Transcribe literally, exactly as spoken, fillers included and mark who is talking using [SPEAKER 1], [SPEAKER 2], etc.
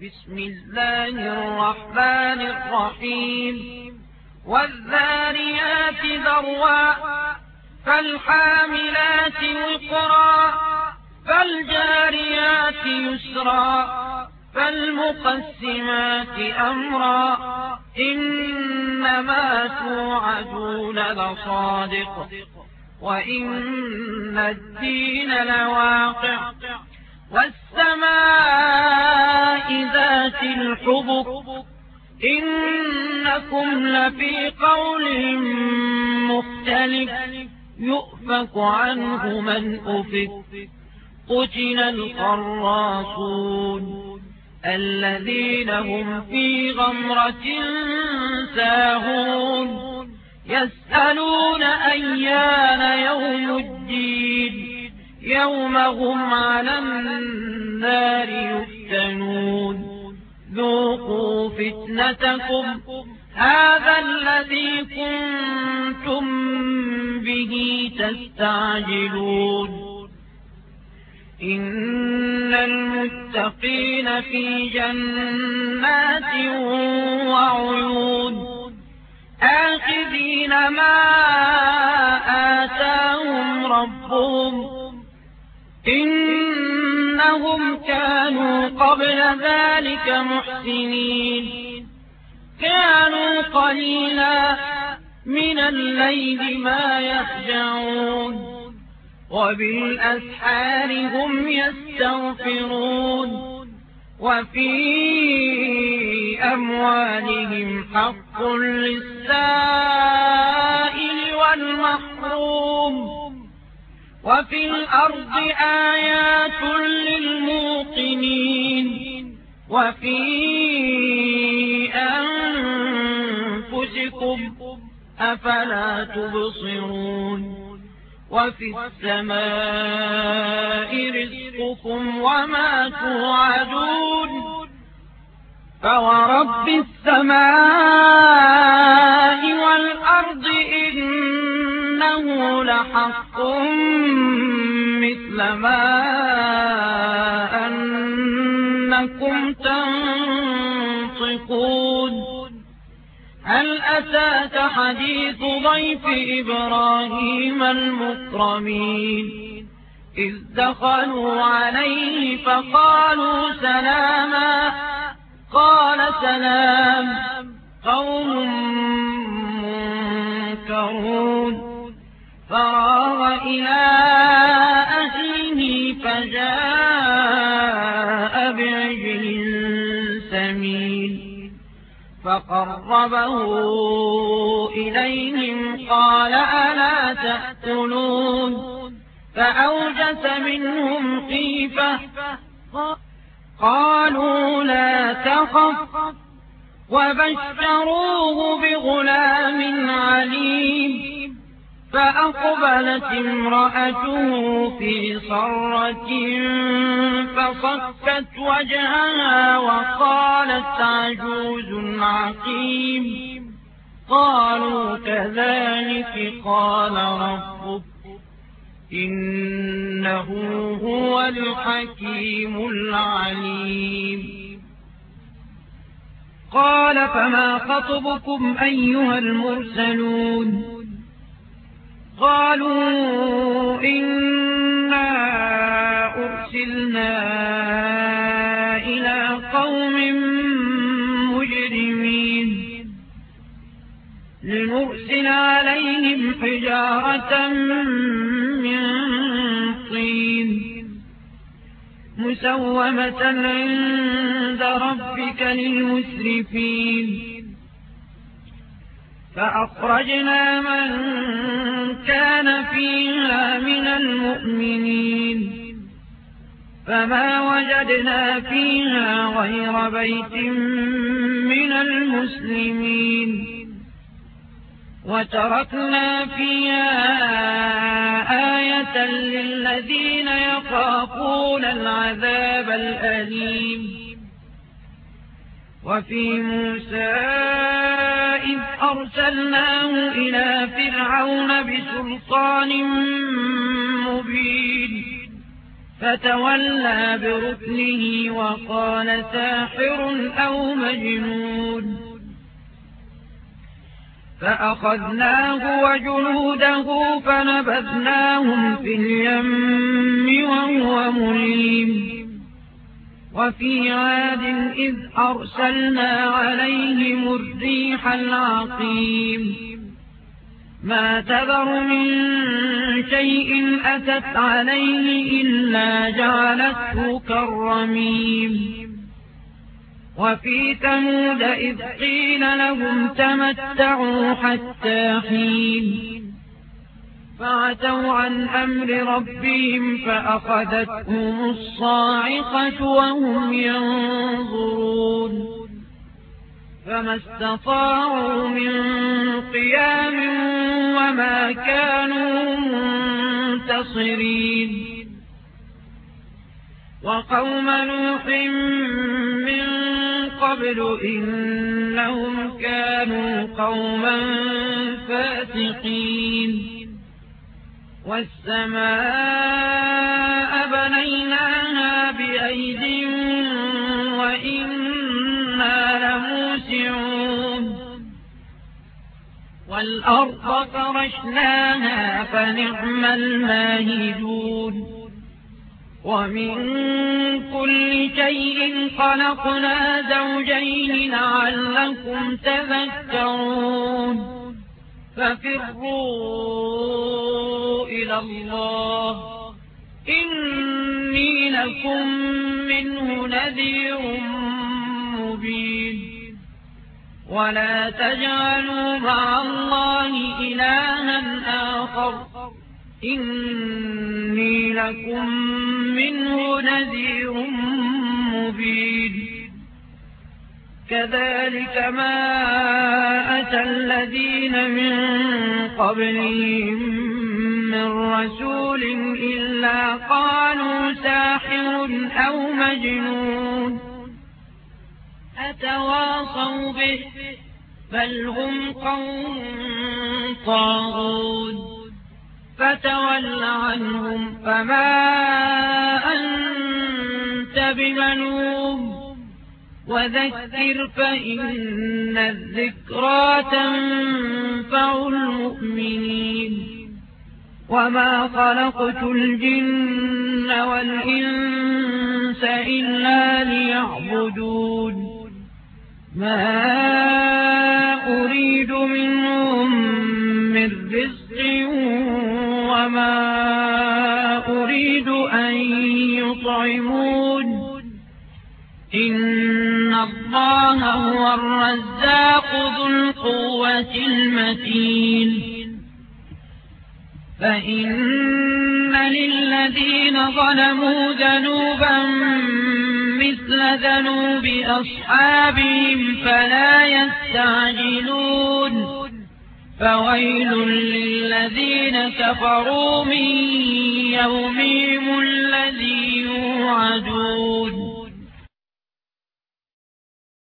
[SPEAKER 1] بسم الله الرحمن الرحيم والذاريات ذروا فالحاملات وقرا فالجاريات يسرا فالمقسمات أمرا إنما توعدون لصادق وإن الدين لواقع والسماء ذات الحبك إنكم لفي قول مختلف يؤفك عنه من أفك قتل الخراصون الذين هم في غمرة ساهون يسألون أيان يوم الدين يوم هم على النار يفتنون ذوقوا فتنتكم هذا الذي كنتم به تستعجلون إن المتقين في جنات وعيون آخذين ما آتاهم ربهم إنهم كانوا قبل ذلك محسنين كانوا قليلا من الليل ما يهجعون وبالأسحار هم يستغفرون وفي أموالهم حق للسائل والمحروم وفي الأرض آيات للموقنين وفي أنفسكم أفلا تبصرون وفي السماء رزقكم وما توعدون فورب السماء والأرض إنه لحق مثل ما أنكم تنطقون هل أتاك حديث ضيف إبراهيم المكرمين إذ دخلوا عليه فقالوا سلاما قال سلام قوم منكرون فراغ إلى أهله فجاء بعجل سمين فقربه إليهم قال ألا تأكلون فأوجس منهم خيفة قالوا لا تخف وبشروه بغلام عليم فأقبلت امرأته في صرة فصكت وجهها وقالت عجوز عقيم قالوا كذلك قال ربك إنه هو الحكيم العليم قال فما خطبكم أيها المرسلون قالوا إنا أرسلنا إلى قوم مجرمين لنرسل عليهم حجارة من طين مسومة عند ربك للمسرفين فأخرجنا من كان فيها من المؤمنين فما وجدنا فيها غير بيت من المسلمين وتركنا فيها آية للذين يخافون العذاب الأليم وفي موسى إذ أرسلناه إلى فرعون بسلطان مبين فتولى بركنه وقال ساحر أو مجنون فأخذناه وجنوده فنبذناهم في اليم وهو مليم وفي عاد إذ أرسلنا عليهم الريح العقيم ما تذر من شيء أتت عليه إلا جعلته كالرميم وفي ثمود إذ قيل لهم تمتعوا حتى حين فعتوا عن أمر ربهم فأخذتهم الصاعقة وهم ينظرون فما استطاعوا من قيام وما كانوا منتصرين وقوم نوح من قبل إنهم كانوا قوما فاسقين والسماء بنيناها بأيد وإنا لموسعون والأرض فرشناها فنعم الماهدون ومن كل شيء خلقنا زوجين لعلكم تذكرون ففروا إلى الله إني لكم منه نذير مبين ولا تجعلوا مع الله إلها آخر إني لكم منه نذير مبين كذلك ما أتى الذين من قبلهم من رسول إلا قالوا ساحر أو مجنون أتواصوا به بل هم قوم طاغون فتول عنهم فما أنت بملوم وذكر فإن الذكرى تنفع المؤمنين وما خلقت الجن والإنس إلا ليعبدون ما أريد منهم من رزق وما أريد أن يطعمون إن الله هو الرزاق ذو القوة المتين فإن للذين ظلموا ذنوبا مثل ذنوب أصحابهم فلا يستعجلون فويل للذين كفروا من يومهم الذي يوعدون